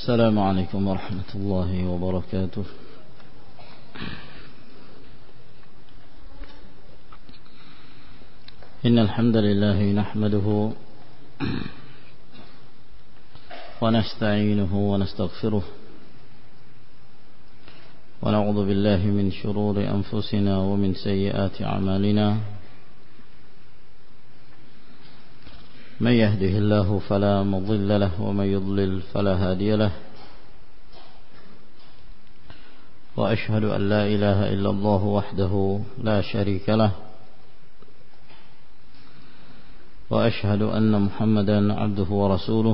السلام عليكم ورحمة الله وبركاته. إن الحمد لله نحمده ونستعينه ونستغفره ونعوذ بالله من شرور أنفسنا ومن سيئات أعمالنا. من يهده الله فلا مضل له ومن يضلل فلا هادي له. وأشهد أن لا إله إلا الله وحده لا شريك له. وأشهد أن محمدا عبده ورسوله.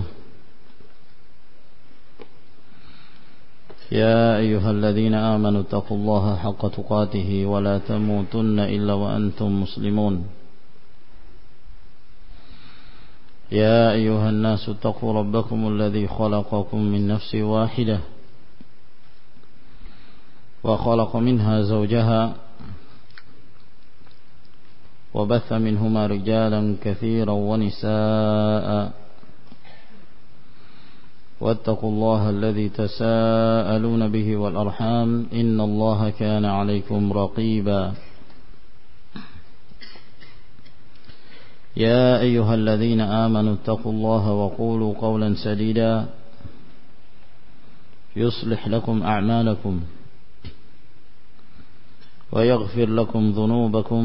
يا أيها الذين آمنوا اتقوا الله حق تقاته ولا تموتن إلا وأنتم مسلمون. يا أيها الناس اتقوا ربكم الذي خلقكم من نفس واحدة وخلق منها زوجها وبث منهما رجالا كثيرا ونساء واتقوا الله الذي تساءلون به والأرحام إن الله كان عليكم رقيبا. يا أيها الذين آمنوا اتقوا الله وقولوا قولا سديدا يصلح لكم أعمالكم ويغفر لكم ذنوبكم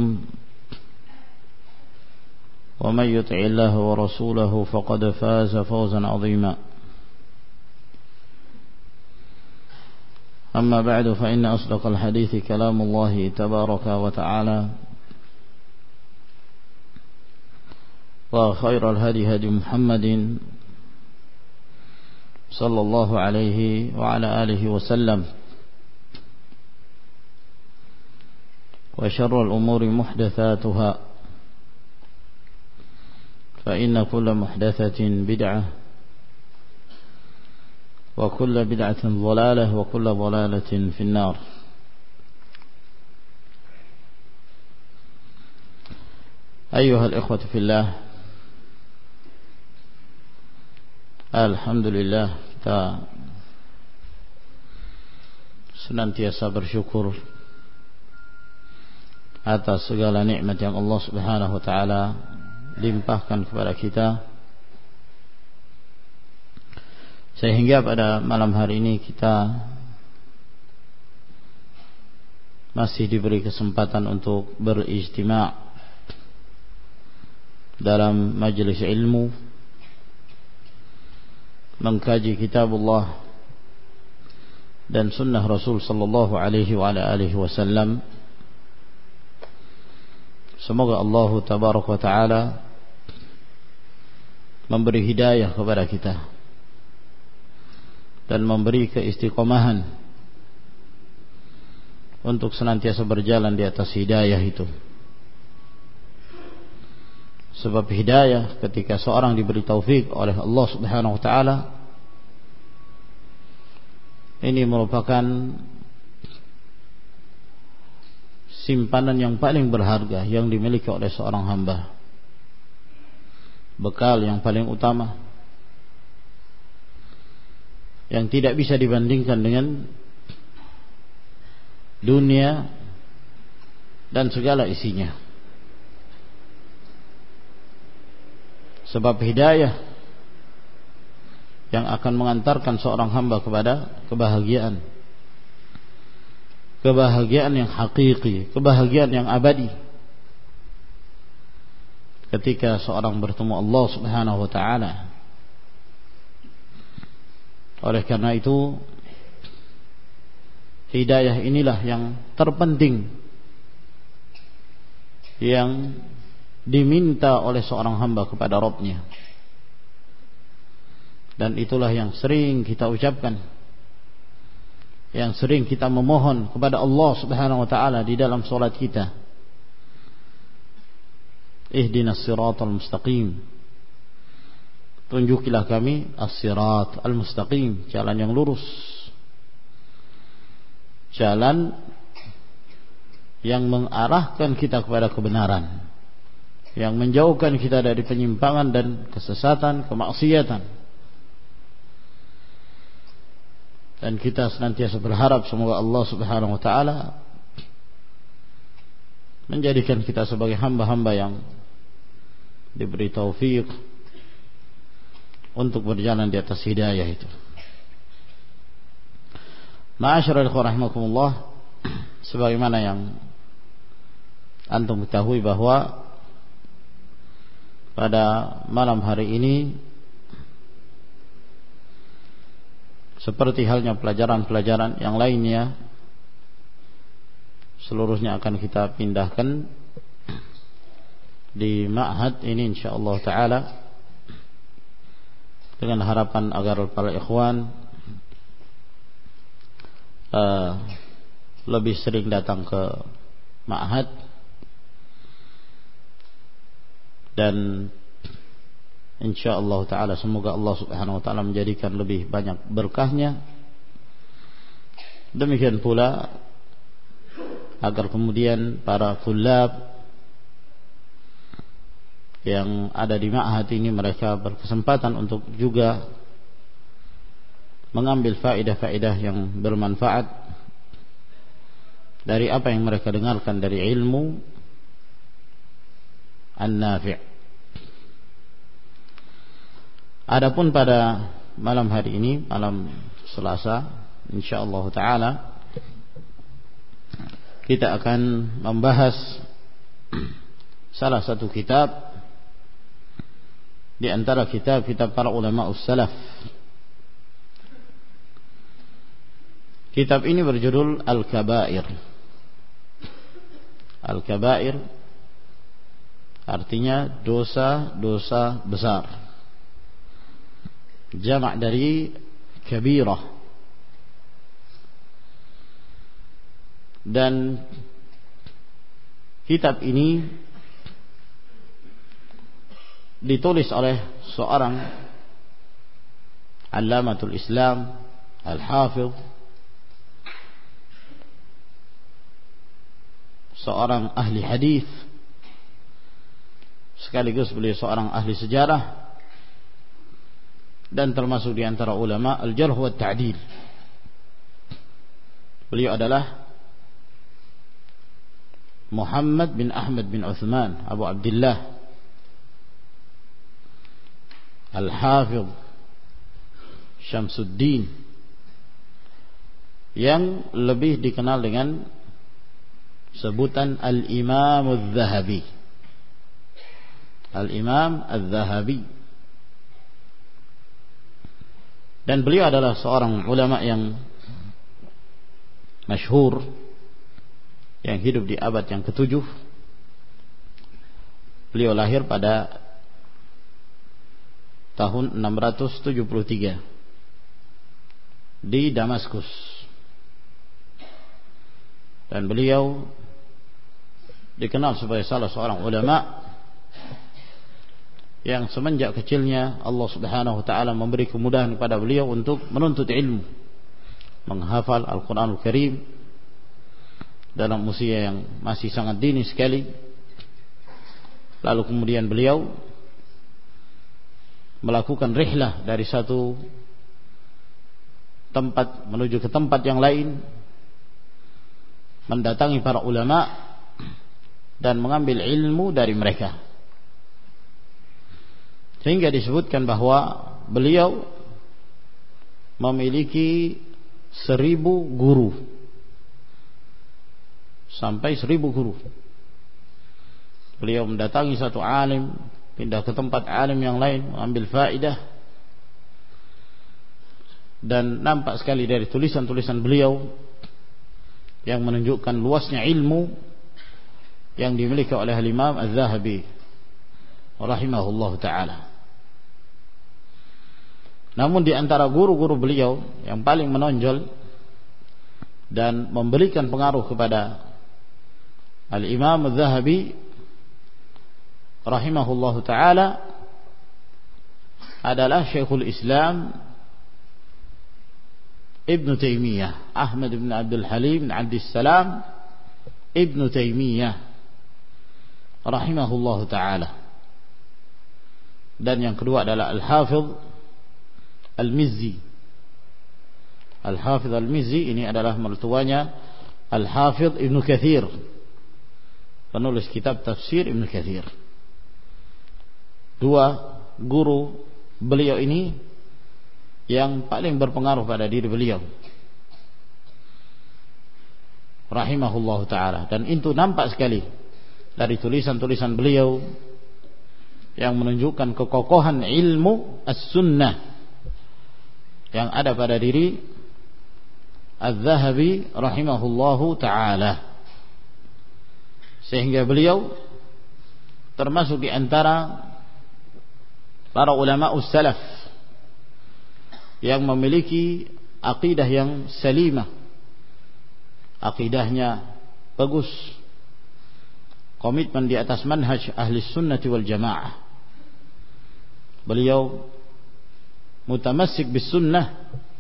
ومن يطع الله ورسوله فقد فاز فوزا عظيما. أما بعد فإن أصدق الحديث كلام الله تبارك وتعالى وخير الهدي هدي محمد صلى الله عليه وعلى آله وسلم. وشر الأمور محدثاتها فإن كل محدثة بدعة وكل بدعة ضلالة وكل ضلالة في النار. أيها الإخوة في الله, alhamdulillah kita senantiasa bersyukur atas segala nikmat yang Allah Subhanahu wa taala limpahkan kepada kita, sehingga pada malam hari ini kita masih diberi kesempatan untuk berijtima' dalam majelis ilmu, mengkaji kitabullah dan sunnah Rasul sallallahu alaihi wa ala alihi wasallam. Semoga Allah tabaraka wa taala memberi hidayah kepada kita dan memberi keistiqomahan untuk senantiasa berjalan di atas hidayah itu. Sebab hidayah ketika seorang diberi taufik oleh Allah Subhanahu wa taala, ini merupakan simpanan yang paling berharga yang dimiliki oleh seorang hamba, bekal yang paling utama yang tidak bisa dibandingkan dengan dunia dan segala isinya. Sebab hidayah yang akan mengantarkan seorang hamba kepada kebahagiaan, kebahagiaan yang hakiki, kebahagiaan yang abadi, ketika seorang bertemu Allah Subhanahu wa taala. Oleh karena itu, hidayah inilah yang terpenting yang diminta oleh seorang hamba kepada Rabb-Nya. Dan itulah yang sering kita ucapkan, yang sering kita memohon kepada Allah Subhanahu wa taala di dalam salat kita. Ihdinas siratal mustaqim. Tunjukilah kami as-sirat al-mustaqim, jalan yang lurus, jalan yang mengarahkan kita kepada kebenaran, yang menjauhkan kita dari penyimpangan dan kesesatan, kemaksiatan. Dan kita senantiasa berharap semoga Allah Subhanahu wa taala menjadikan kita sebagai hamba-hamba yang diberi taufik untuk berjalan di atas hidayah itu. Ma'asyiral ikhwah rahimakumullah, sebagaimana yang antum ketahui bahwa pada malam hari ini seperti halnya pelajaran-pelajaran yang lainnya, seluruhnya akan kita pindahkan di ma'had ini insyaallah taala, dengan harapan agar para ikhwan lebih sering datang ke ma'had dan insyaallah taala semoga Allah Subhanahu wa taala menjadikan lebih banyak berkahnya. Demikian pula agar kemudian para tulab yang ada di ma'had ini mereka berkesempatan untuk juga mengambil faedah-faedah yang bermanfaat dari apa yang mereka dengarkan dari ilmu an-nafi'. Adapun pada malam hari ini, malam Selasa, insyaallah taala kita akan membahas salah satu kitab di antara kitab-kitab para ulama ussalaf. Kitab ini berjudul Al-Kabair. Al-Kabair artinya dosa-dosa besar. Jamak dari kabirah. Dan kitab ini ditulis oleh seorang Allamatul Islam Al-Hafidh, seorang ahli hadis sekaligus beliau seorang ahli sejarah dan termasuk di antara ulama al-jarh wa ta'dil. Beliau adalah Muhammad bin Ahmad bin Uthman Abu Abdullah Al-Hafidh Syamsuddin, yang lebih dikenal dengan sebutan Al-Imam Al-Zahabi. Al-Imam Al-Zahabi. Dan beliau adalah seorang ulama yang masyhur yang hidup di abad yang ke-7. Beliau lahir pada tahun 673 di Damaskus. Dan beliau dikenal sebagai salah seorang ulama yang semenjak kecilnya Allah Subhanahu wa taala memberi kemudahan kepada beliau untuk menuntut ilmu, menghafal Al-Qur'anul Karim dalam usia yang masih sangat dini sekali. Lalu kemudian beliau melakukan rihlah dari satu tempat menuju ke tempat yang lain, mendatangi para ulama dan mengambil ilmu dari mereka, sehingga disebutkan bahwa beliau memiliki 1000 guru, sampai 1000 guru. Beliau mendatangi satu alim, pindah ke tempat alim yang lain, mengambil faedah. Dan nampak sekali dari tulisan-tulisan beliau yang menunjukkan luasnya ilmu yang dimiliki oleh Imam Az-Zahabi rahimahullah ta'ala. Namun di antara guru-guru beliau yang paling menonjol dan memberikan pengaruh kepada Al-Imam Az-Zahabi rahimahullah ta'ala adalah Syekhul Islam Ibn Taymiyah, Ahmad bin Abdul Halim bin Abdul Salam Ibn Taymiyah rahimahullah ta'ala. Dan yang kedua adalah Al-Hafidh Al-Mizzi Al-Hafidh Al-Mizzi ini adalah mertuanya Al-Hafidh Ibnu Katsir, penulis kitab tafsir Ibnu Katsir. Dua guru beliau ini yang paling berpengaruh pada diri beliau, rahimahullahu ta'ala. Dan itu nampak sekali dari tulisan-tulisan beliau yang menunjukkan kekokohan ilmu as-sunnah yang ada pada diri Az-Zahabi rahimahullahu ta'ala, sehingga beliau termasuk di antara para ulama salaf yang memiliki akidah yang salimah, akidahnya bagus, komitmen di atas manhaj ahli sunnati wal jamaah. Beliau mutamassik bis sunnah,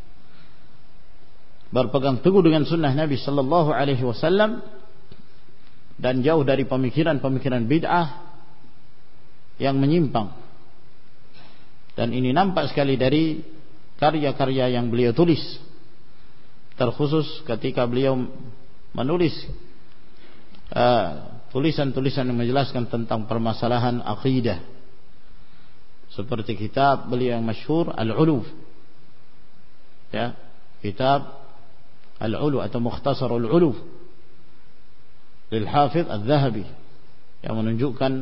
berpegang teguh dengan sunnah Nabi sallallahu alaihi wasallam, dan jauh dari pemikiran-pemikiran bid'ah yang menyimpang. Dan ini nampak sekali dari karya-karya yang beliau tulis, terkhusus ketika beliau menulis tulisan-tulisan yang menjelaskan tentang permasalahan akidah, seperti kitab beliau yang masyhur Al-Ulu, ya, kitab Al-Ulu atau Mukhtasar Al-Ulu lil Hafidh Az-Zahabi, yang menunjukkan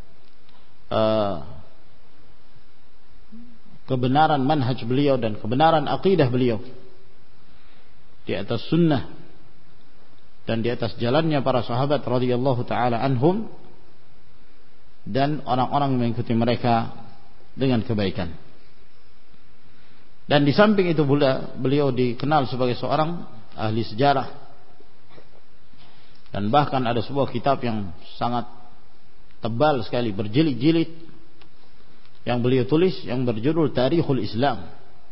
kebenaran manhaj beliau dan kebenaran akidah beliau di atas sunnah dan di atas jalannya para sahabat radhiyallahu taala anhum dan orang-orang yang mengikuti mereka dengan kebaikan. Dan di samping itu pula beliau dikenal sebagai seorang ahli sejarah, dan bahkan ada sebuah kitab yang sangat tebal sekali, berjilid-jilid, yang beliau tulis yang berjudul Tarikhul Islam.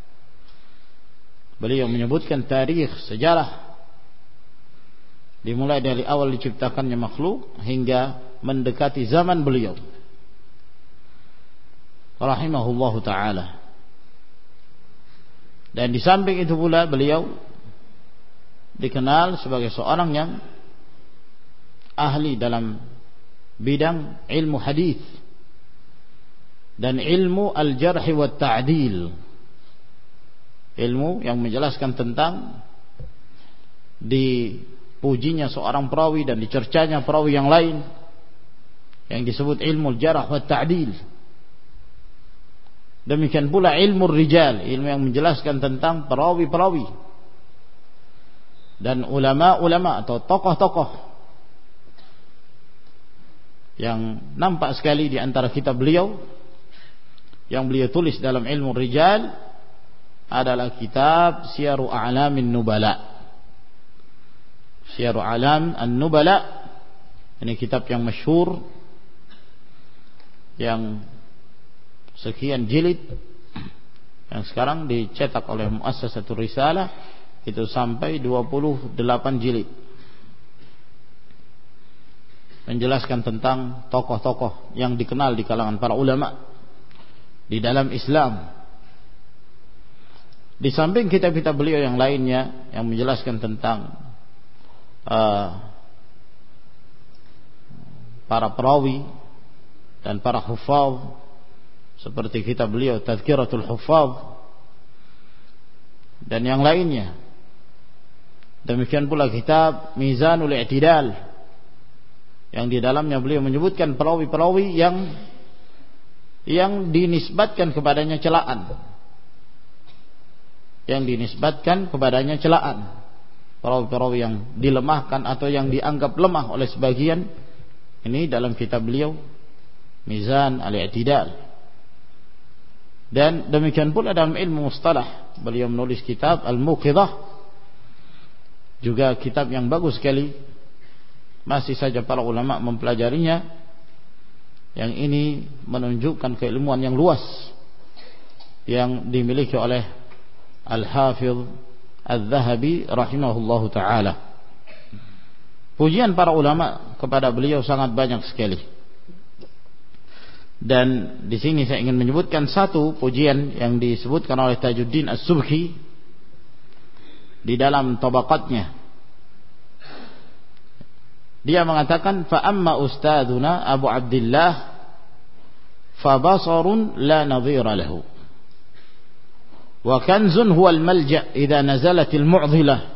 Beliau menyebutkan tarikh, sejarah, dimulai dari awal diciptakannya makhluk hingga mendekati zaman beliau rahimahullahu ta'ala. Dan di samping itu pula beliau dikenal sebagai seorang yang ahli dalam bidang ilmu hadis dan ilmu al-jarh wa ta'dil, ilmu yang menjelaskan tentang dipujinya seorang perawi dan dicercanya perawi yang lain, yang disebut ilmu al-jarh wa ta'dil. Demikian pula ilmu rijal, ilmu yang menjelaskan tentang perawi-perawi dan ulama-ulama atau tokoh-tokoh, yang nampak sekali di antara kitab beliau yang beliau tulis dalam ilmu rijal adalah kitab Syiaru A'lamin Nubala. Syiaru A'lam An-Nubala ini kitab yang masyhur, yang sekian jilid, yang sekarang dicetak oleh Muassasatul Risalah, itu sampai 28 jilid, menjelaskan tentang tokoh-tokoh yang dikenal di kalangan para ulama di dalam Islam. Di samping kitab-kitab beliau yang lainnya yang menjelaskan tentang para perawi dan para hufaz, seperti kitab beliau Tazkiratul Hufaz dan yang lainnya. Demikian pula kitab Mizanul I'tidal, yang di dalamnya beliau menyebutkan perawi-perawi yang dinisbatkan kepadanya celaan, perawi-perawi yang dilemahkan atau yang dianggap lemah oleh sebagian. Ini dalam kitab beliau Mizan al-I'tidal. Dan demikian pula dalam ilmu mustalah beliau menulis kitab Al-Muqidhah, juga kitab yang bagus sekali, masih saja para ulama mempelajarinya. Yang ini menunjukkan keilmuan yang luas yang dimiliki oleh Al-Hafidh Az-Zahabi rahimahullahu ta'ala. Pujian para ulama kepada beliau sangat banyak sekali. Dan di sini saya ingin menyebutkan satu pujian yang disebutkan oleh Tajuddin As-Subki di dalam tabaqatnya. Dia mengatakan fa amma ustadzuna Abu Abdullah fa basarun la nadhira lahu wa kanzun huwa al-malja' idza nazalat al-mu'dhilah.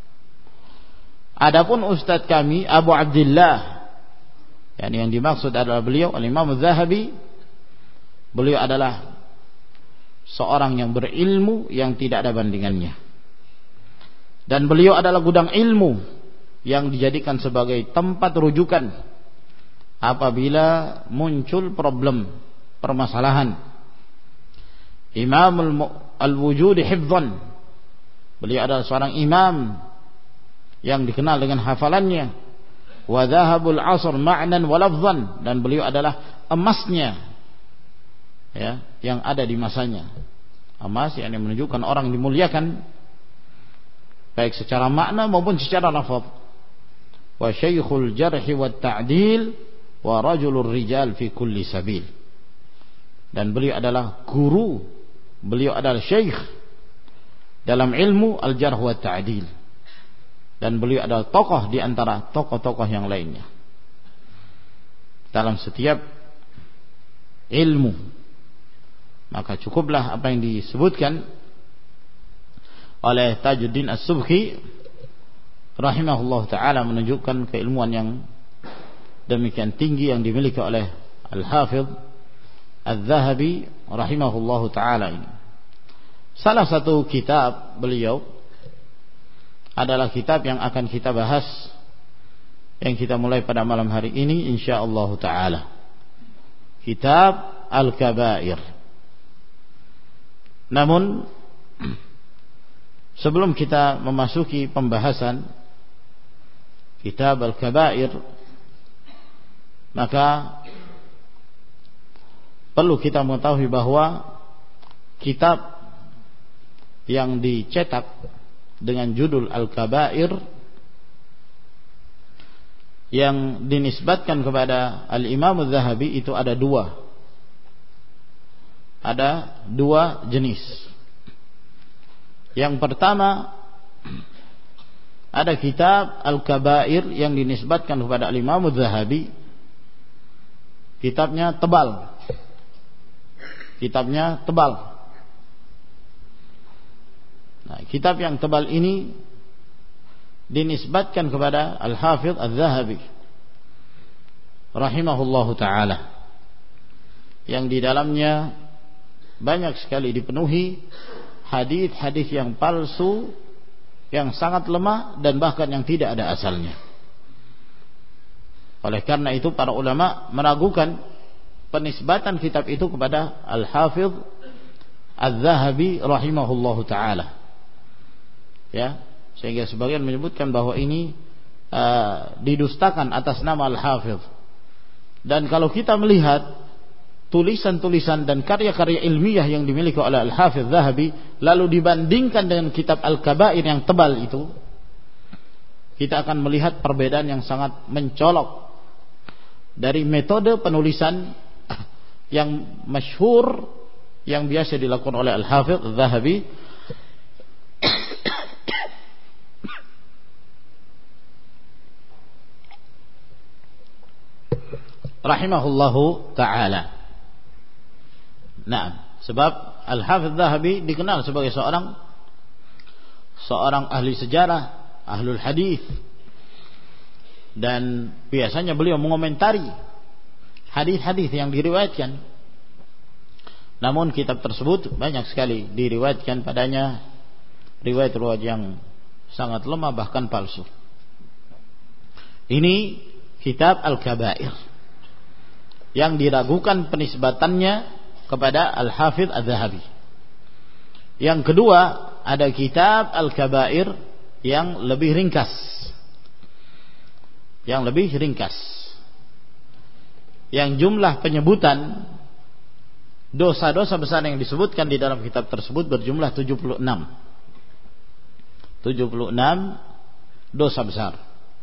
Adapun ustadz kami Abu Abdullah, yang dimaksud adalah beliau Al-Imam Az-Zahabi, beliau adalah seorang yang berilmu yang tidak ada bandingannya, dan beliau adalah gudang ilmu yang dijadikan sebagai tempat rujukan apabila muncul problem, permasalahan. Imam al-wujud hifdhan, beliau adalah seorang imam yang dikenal dengan hafalannya. Wa dhahabul asr ma'nan wa lafzan, dan beliau adalah emasnya yang ada di masanya. Emas yang menunjukkan orang dimuliakan baik secara makna maupun secara lafaz. Wa syaikhul jarh wa ta'dil wa rajulur rijal fi kulli sabil, dan beliau adalah guru, beliau adalah syekh dalam ilmu al-jarh wa ta'dil, dan beliau adalah tokoh di antara tokoh-tokoh yang lainnya dalam setiap ilmu. Maka cukuplah apa yang disebutkan oleh Tajuddin As-Subki rahimahullah ta'ala menunjukkan keilmuan yang demikian tinggi yang dimiliki oleh Al-Hafidh Al-Zahabi rahimahullah ta'ala ini. Salah satu kitab beliau adalah kitab yang akan kita bahas, yang kita mulai pada malam hari ini insyaallah ta'ala, kitab Al-Kabair. Namun sebelum kita memasuki pembahasan kitab Al-Kabair, maka perlu kita mengetahui bahwa kitab yang dicetak dengan judul Al-Kabair yang dinisbatkan kepada Al-Imam Az-Zahabi itu ada dua jenis. Yang pertama, ada kitab Al-Kabair yang dinisbatkan kepada Al-Imam Az-Zahabi, kitabnya tebal. Nah, kitab yang tebal ini dinisbatkan kepada Al-Hafidh Al-Zahabi rahimahullahu ta'ala, yang di dalamnya banyak sekali dipenuhi hadis-hadis yang palsu, yang sangat lemah, dan bahkan yang tidak ada asalnya. Oleh karena itu para ulama meragukan penisbatan kitab itu kepada Al-Hafidh Al-Zahabi rahimahullahu ta'ala, sehingga sebagian menyebutkan bahwa ini didustakan atas nama Al-Hafidh. Dan kalau kita melihat tulisan-tulisan dan karya-karya ilmiah yang dimiliki oleh Al-Hafidh Zahabi, lalu dibandingkan dengan kitab Al-Kabair yang tebal itu, kita akan melihat perbedaan yang sangat mencolok dari metode penulisan yang masyhur yang biasa dilakukan oleh Al-Hafidh Zahabi rahimahullahu ta'ala. Nah, sebab Al-Hafidh Zahabi dikenal sebagai seorang ahli sejarah, ahlul hadis, dan biasanya beliau mengomentari hadis-hadis yang diriwayatkan. Namun kitab tersebut banyak sekali diriwayatkan padanya riwayat-riwayat yang sangat lemah, bahkan palsu. Ini kitab Al-Kabair yang diragukan penisbatannya kepada Al-Hafidh Al-Zahabi. Yang kedua, ada kitab Al-Kabair yang lebih ringkas. Yang jumlah penyebutan dosa-dosa besar yang disebutkan di dalam kitab tersebut berjumlah 76 dosa besar.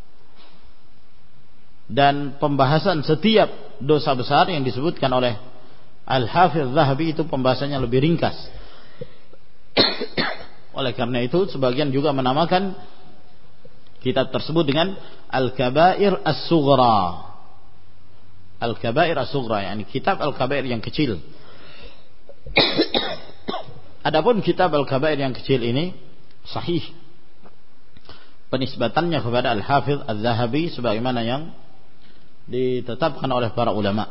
Dan pembahasan setiap dosa besar yang disebutkan oleh Al-Hafidh Zahabi itu pembahasannya lebih ringkas. Oleh karena itu sebagian juga menamakan kitab tersebut dengan Al-Kabair As-Sughra. Al-Kabair As-Sughra, yakni kitab Al-Kabair yang kecil. Adapun kitab Al-Kabair yang kecil ini sahih penisbatannya kepada Al-Hafidh Al-Zahabi sebagaimana yang ditetapkan oleh para ulama.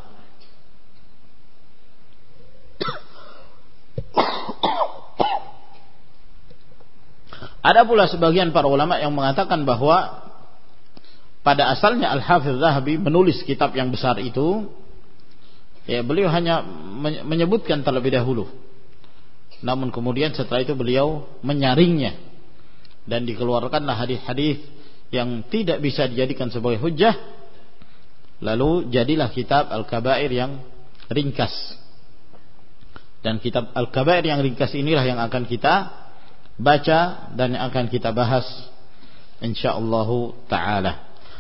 Ada pula sebagian para ulama yang mengatakan bahwa pada asalnya Al-Hafidh Zahabi menulis kitab yang besar itu, ya beliau hanya menyebutkan terlebih dahulu. Namun kemudian setelah itu beliau menyaringnya dan dikeluarkanlah hadis-hadis yang tidak bisa dijadikan sebagai hujjah. Lalu jadilah kitab Al-Kabair yang ringkas. Dan kitab Al-Kabair yang ringkas inilah yang akan kita baca dan yang akan kita bahas insyaallah taala.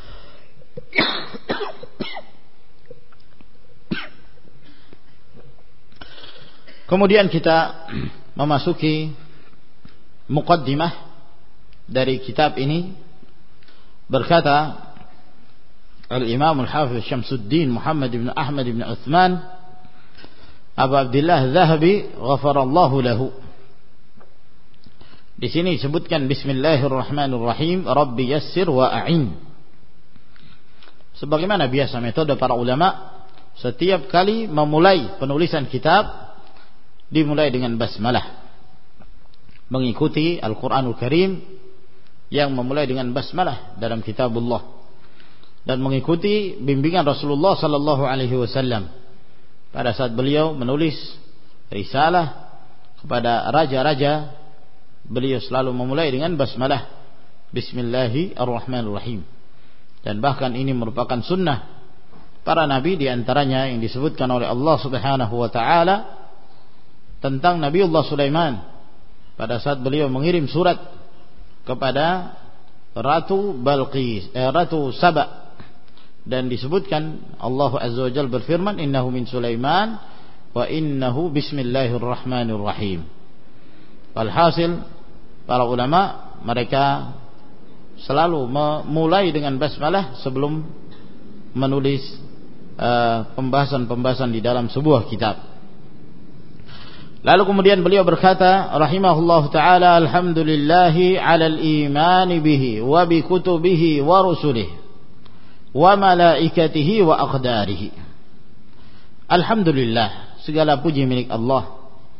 Kemudian kita memasuki muqaddimah dari kitab ini. Berkata Al-Imam Al-Hafidh Syamsuddin Muhammad bin Ahmad bin Uthman Abu Abdullah Zahabi ghafarallahu lahu. Di sini disebutkan Bismillahirrahmanirrahim, Rabbi yassir wa a'in. Sebagaimana biasa metode para ulama, setiap kali memulai penulisan kitab dimulai dengan basmalah, mengikuti Al-Quranul Karim yang memulai dengan basmalah dalam kitabullah, dan mengikuti bimbingan Rasulullah sallallahu alaihi wasallam pada saat beliau menulis risalah kepada raja-raja. Beliau selalu memulai dengan basmalah, Bismillahirrahmanirrahim. Dan bahkan ini merupakan sunnah para nabi, diantaranya yang disebutkan oleh Allah Subhanahu wa taala tentang Nabiullah Sulaiman pada saat beliau mengirim surat kepada Ratu Balqis, Ratu Saba, dan disebutkan Allah Azza wa Jalla berfirman, innahu min Sulaiman wa innahu bismillahirrahmanirrahim. Walhasil para ulama mereka selalu memulai dengan basmalah sebelum menulis pembahasan-pembahasan di dalam sebuah kitab. Lalu kemudian beliau berkata rahimahullah taala, alhamdulillahi 'alal iman bihi wa bi kutubihi wa rusulihi wa malaikatihi wa aqdarihi. Alhamdulillah, segala puji milik Allah.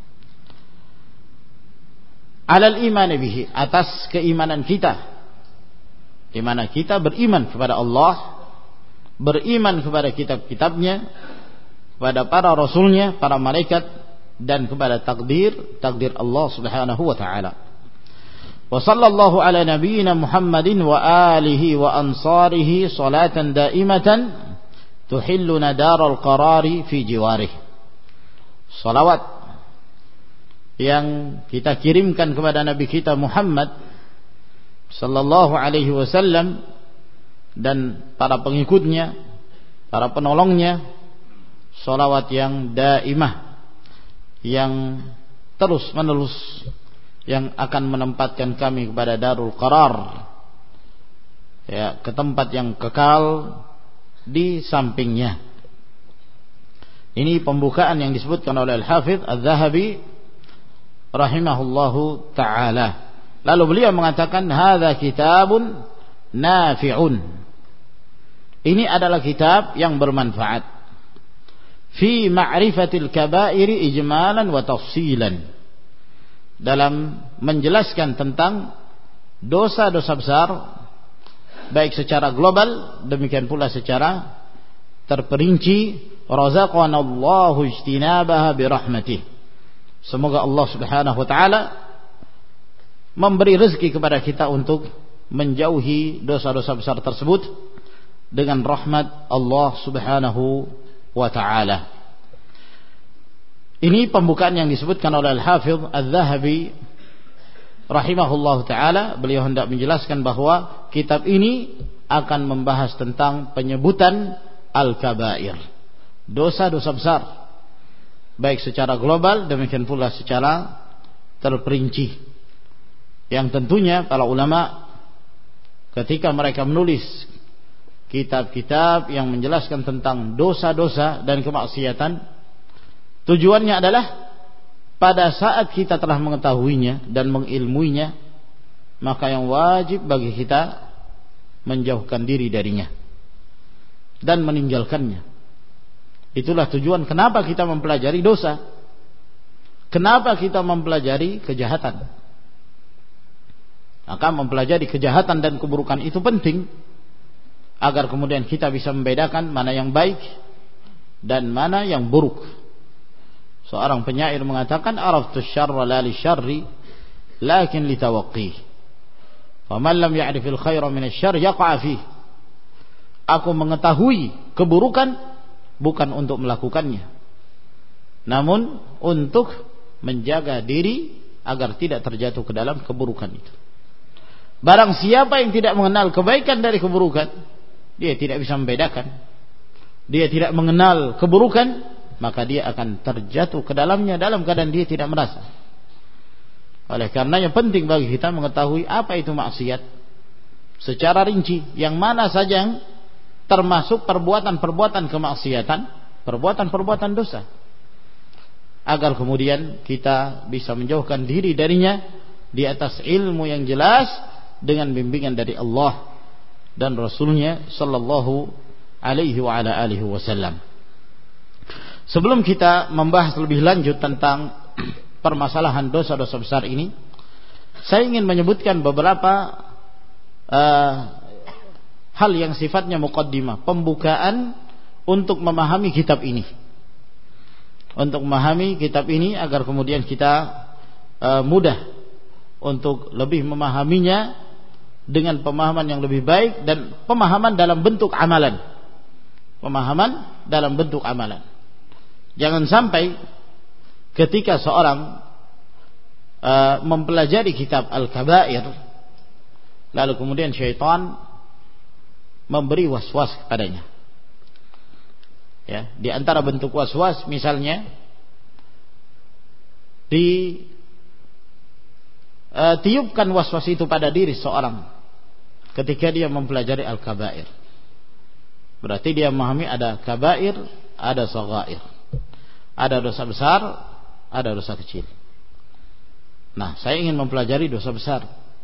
'Alal iman bihi, atas keimanan kita, di mana kita beriman kepada Allah, beriman kepada kitab-kitabnya, kepada para rasulnya, para malaikat, dan kepada takdir Allah Subhanahu wa taala. Wa sallallahu ala nabiyyina Muhammadin wa alihi wa ansarihi salatan daimatan tuhilluna daral qarari fi jiwarih. Salawat yang kita kirimkan kepada Nabi kita Muhammad sallallahu alaihi wasallam dan para pengikutnya, para penolongnya, salawat yang daimah, yang terus menerus, yang akan menempatkan kami kepada darul qarar, ya, ke tempat yang kekal di sampingnya. Ini pembukaan yang disebutkan oleh Al-Hafidh Al-Zahabi rahimahullahu ta'ala. Lalu beliau mengatakan, hadza kitabun nafi'un. Ini adalah kitab yang bermanfaat. Fi ma'rifatil kabairi ijmalan wa tafsilan. Dalam menjelaskan tentang dosa-dosa besar, baik secara global, demikian pula secara terperinci. Razaqanallahu ijtinabaha birahmatih. Semoga Allah Subhanahu wa taala memberi rezeki kepada kita untuk menjauhi dosa-dosa besar tersebut dengan rahmat Allah Subhanahu wa taala. Ini pembukaan yang disebutkan oleh Al-Hafidh Al-Zahabi rahimahullahu taala. Beliau hendak menjelaskan bahwa kitab ini akan membahas tentang penyebutan al-kabair, dosa-dosa besar, baik secara global demikian pula secara terperinci. yang tentunya para ulama ketika mereka menulis kitab-kitab yang menjelaskan tentang dosa-dosa dan kemaksiatan, tujuannya adalah pada saat kita telah mengetahuinya dan mengilmuinya, maka yang wajib bagi kita menjauhkan diri darinya dan meninggalkannya. Itulah tujuan kenapa kita mempelajari dosa, kenapa kita mempelajari kejahatan. Maka mempelajari kejahatan dan keburukan itu penting agar kemudian kita bisa membedakan mana yang baik dan mana yang buruk. Seorang penyair mengatakan, araftu syarra la li syarri lakin li tawaqqih. Faman lam ya'rifil khaira min asy-syarr yaqa' fihi. Aku mengetahui keburukan bukan untuk melakukannya, namun untuk menjaga diri agar tidak terjatuh ke dalam keburukan itu. Barang siapa yang tidak mengenal kebaikan dari keburukan, dia tidak bisa membedakan. Dia tidak mengenal keburukan, maka dia akan terjatuh ke dalamnya dalam keadaan dia tidak merasa. Oleh karenanya penting bagi kita mengetahui apa itu maksiat secara rinci, yang mana saja yang termasuk perbuatan-perbuatan kemaksiatan, perbuatan-perbuatan dosa, agar kemudian kita bisa menjauhkan diri darinya di atas ilmu yang jelas dengan bimbingan dari Allah dan Rasulnya sallallahu alaihi wa ala alihi wasallam. Sebelum kita membahas lebih lanjut tentang permasalahan dosa-dosa besar ini, saya ingin menyebutkan beberapa hal yang sifatnya muqaddimah, pembukaan untuk memahami kitab ini. Untuk memahami kitab ini agar kemudian kita mudah untuk lebih memahaminya dengan pemahaman yang lebih baik dan pemahaman dalam bentuk amalan. Pemahaman dalam bentuk amalan. Jangan sampai ketika seorang mempelajari kitab Al-Kabair, lalu kemudian syaitan memberi was-was kepadanya. Ya, di antara bentuk was-was misalnya tiupkan was-was itu pada diri seorang ketika dia mempelajari Al-Kabair. Berarti dia memahami ada kabair, ada shaghair. Ada dosa besar, ada dosa kecil. Nah, saya ingin mempelajari dosa besar.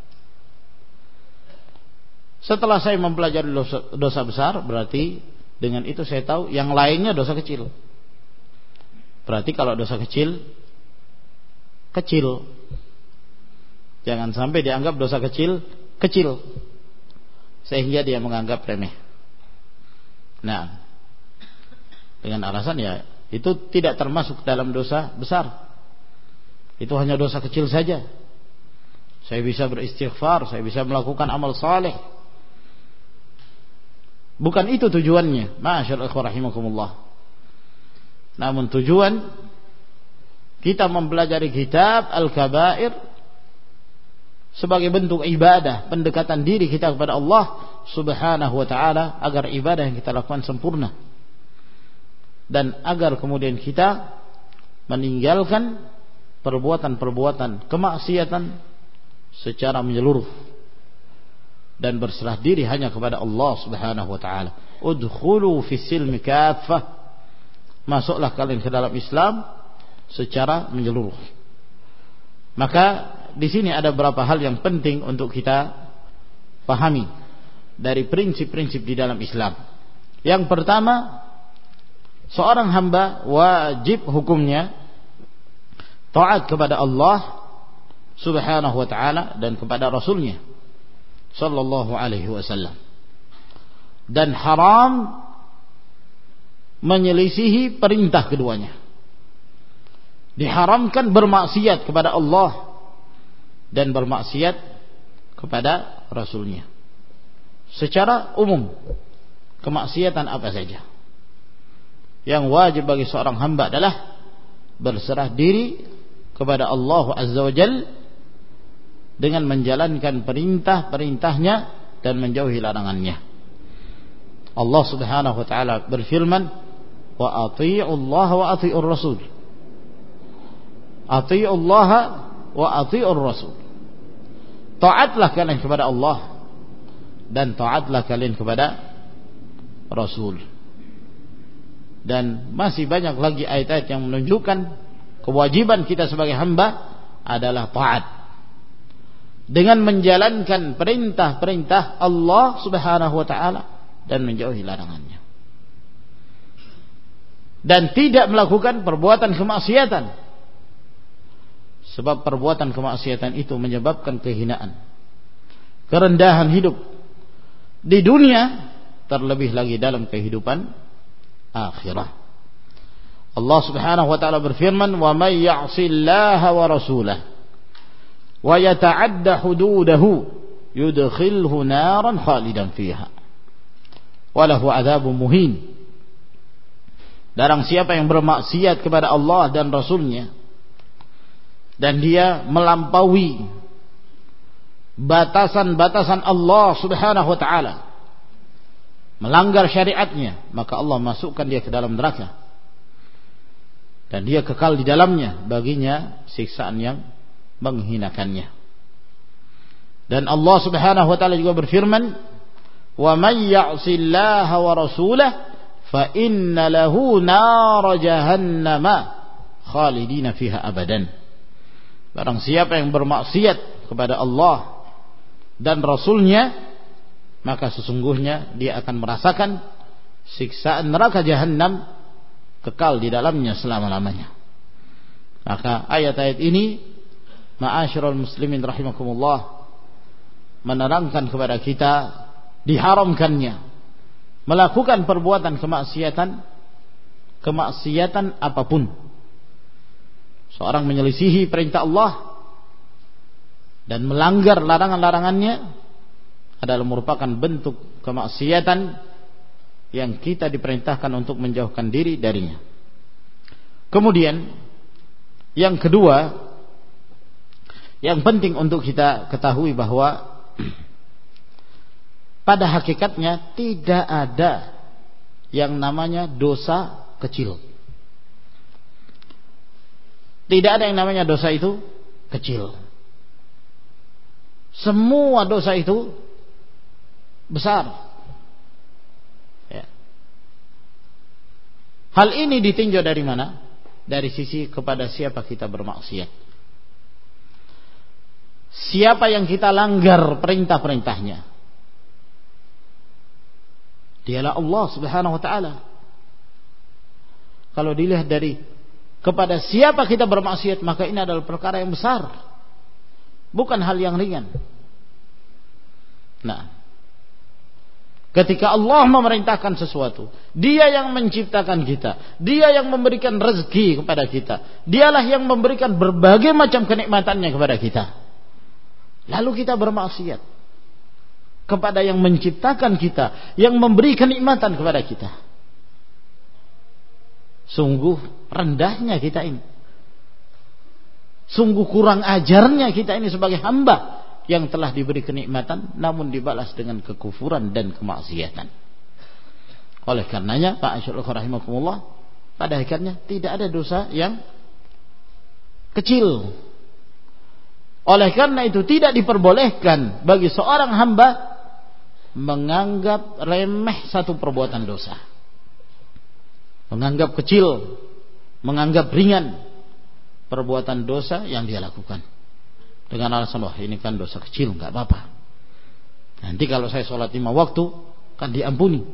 Setelah saya mempelajari dosa besar, berarti dengan itu saya tahu yang lainnya dosa kecil. Berarti kalau dosa kecil, kecil. Jangan sampai dianggap dosa kecil, kecil, sehingga dia menganggap remeh. Nah, dengan alasan ya itu tidak termasuk dalam dosa besar. Itu hanya dosa kecil saja. Saya bisa beristighfar, saya bisa melakukan amal saleh. Bukan itu tujuannya, ma'asyar ikhwah rahimakumullah. Namun tujuan kita mempelajari kitab Al-Kabair sebagai bentuk ibadah, pendekatan diri kita kepada Allah Subhanahu wa ta'ala, agar ibadah yang kita lakukan sempurna, dan agar kemudian kita meninggalkan perbuatan-perbuatan kemaksiatan secara menyeluruh dan berserah diri hanya kepada Allah Subhanahu wa ta'ala. Udkhulu fis silmi kaffah, masuklah kalian ke dalam Islam secara menyeluruh. Maka di sini ada beberapa hal yang penting untuk kita pahami dari prinsip-prinsip di dalam Islam. Yang pertama, seorang hamba wajib hukumnya taat kepada Allah Subhanahu wa ta'ala dan kepada Rasulnya sallallahu alaihi wasallam, dan haram menyelisihi perintah keduanya. Diharamkan bermaksiat kepada Allah dan bermaksiat kepada Rasulnya secara umum. Kemaksiatan apa saja, yang wajib bagi seorang hamba adalah berserah diri kepada Allah Azza wa Jalla dengan menjalankan perintah-perintahnya dan menjauhi larangannya. Allah Subhanahu wa ta'ala berfirman, wa ati'u Allah wa ati'ur Rasul. Ati'u Allah wa ati'ur Rasul. taatlah kalian kepada Allah dan taatlah kalian kepada Rasul. Dan masih banyak lagi ayat-ayat yang menunjukkan kewajiban kita sebagai hamba adalah taat dengan menjalankan perintah-perintah Allah Subhanahu wa taala dan menjauhi larangannya, dan tidak melakukan perbuatan kemaksiatan, sebab perbuatan kemaksiatan itu menyebabkan kehinaan, kerendahan hidup di dunia, terlebih lagi dalam kehidupan akhirah. Allah Subhanahu wa taala berfirman, "Wa may ya'sillaha wa rasulahu wa yata'adda hududahu yudkhilhu naran khalidan fiha wa lahu 'adzabun muhin." Barang siapa yang bermaksiat kepada Allah dan Rasulnya dan dia melampaui batasan-batasan Allah Subhanahu wa taala, melanggar syariatnya, maka Allah masukkan dia ke dalam neraka dan dia kekal di dalamnya, baginya siksaan yang menghinakannya. Dan Allah Subhanahu wa taala juga berfirman, "Wa may ya'sillaha wa rasulahu fa inna lahu nar jahannama khalidina fiha abadan." Barang siapa yang bermaksiat kepada Allah dan Rasulnya, maka sesungguhnya dia akan merasakan siksaan neraka jahanam, kekal di dalamnya selama-lamanya. Maka ayat-ayat ini, ma'asyiral muslimin rahimakumullah, menerangkan kepada kita diharamkannya melakukan perbuatan kemaksiatan apapun. Seorang menyelisihi perintah Allah dan melanggar larangan-larangannya adalah merupakan bentuk kemaksiatan yang kita diperintahkan untuk menjauhkan diri darinya. Kemudian yang kedua, yang penting untuk kita ketahui bahwa pada hakikatnya tidak ada yang namanya dosa kecil. Tidak ada yang namanya dosa itu kecil. Semua dosa itu besar. Ya. Hal ini ditinjau dari mana? Dari sisi kepada siapa kita bermaksiat. Siapa yang kita langgar perintah-perintahnya, dialah Allah Subhanahu wa taala. Kalau dilihat dari kepada siapa kita bermaksiat, maka ini adalah perkara yang besar, bukan hal yang ringan. Nah, ketika Allah memerintahkan sesuatu, Dia yang menciptakan kita, Dia yang memberikan rezeki kepada kita, Dialah yang memberikan berbagai macam kenikmatannya kepada kita. Lalu kita bermaksiat kepada yang menciptakan kita, yang memberi kenikmatan kepada kita. Sungguh rendahnya kita ini, sungguh kurang ajarnya kita ini sebagai hamba yang telah diberi kenikmatan namun dibalas dengan kekufuran dan kemaksiatan. Oleh karenanya, Pak Asy'ari rahimakumullah, pada hakikatnya tidak ada dosa yang kecil. Oleh karena itu tidak diperbolehkan bagi seorang hamba menganggap remeh satu perbuatan dosa, menganggap kecil, menganggap ringan perbuatan dosa yang dia lakukan dengan alasan, wah ini kan dosa kecil, nggak apa-apa, nanti kalau saya sholat 5 waktu kan diampuni.